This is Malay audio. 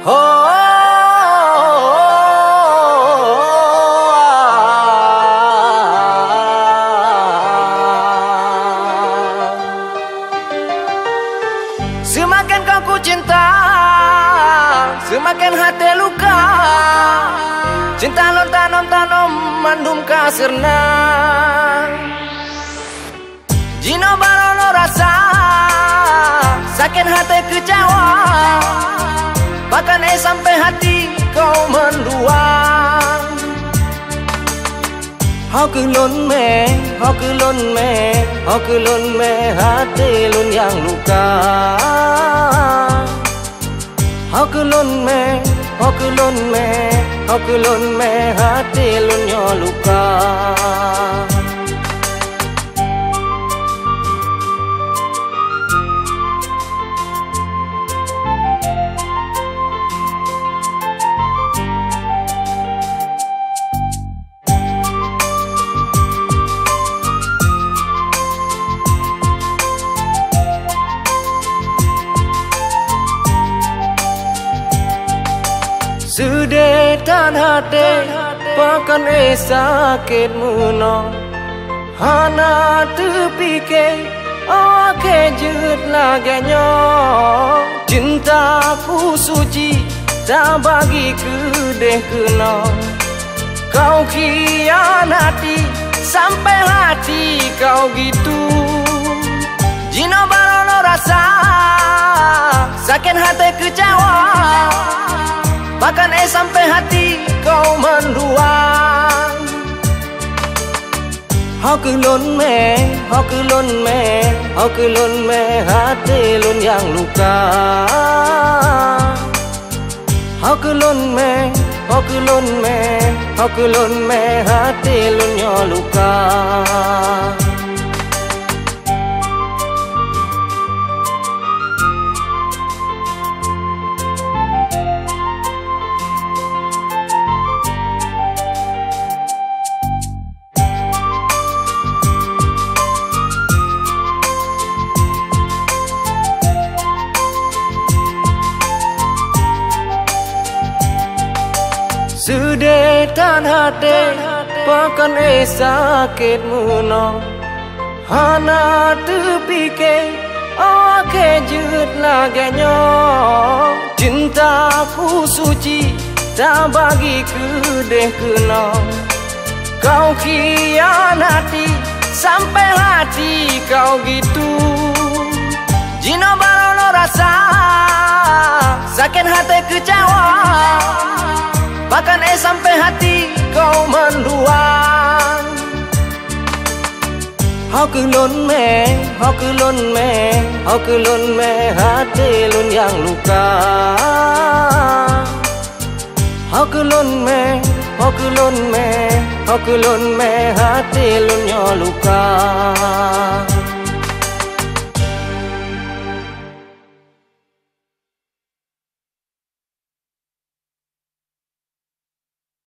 Semakin kau ku cinta, semakin hati luka. Cinta non tanam mandum kasirna. Jino barono rasa, sakit hati kecewa. Bahkan sampai hati kau menduang. Hau cứ lôn mê, hau cứ lôn mê, hau cứ lôn mê hati lun yang luka. Hau cứ lôn mê, hau cứ lôn mê, hau cứ lôn mê hati lun nyo luka. Sudetan hati pakan sakit muno. Hana terpikir oke jut laganya. Cintaku suci tak bagi kedeh kena. Kau khianati sampai hati kau gitu. Jino barono rasa sakit hati kecewa. Bahkan sampai hati kau menduang. Hau cứ lôn mê, hau cứ lôn mê, hau cứ lôn mê hati lun yang luka. Hau cứ lôn mê, hau cứ lôn mê, hau cứ lôn mê hati lun nyo luka. Sudetan hati pakan sakit muno. Hana terpikir oke jut laganya. Cintaku suci tak bagi kedeh kena. Kau khianati sampai hati kau gitu. Jino barono rasa sakit hati kecewa. Bahkan sampai hati kau menduang. Hau cứ lôn mê, hau cứ lôn mê, hau cứ lôn mê hati lun yang luka. Hau cứ lôn mê, hau cứ lôn mê, hau cứ lôn mê hati lun nyo luka.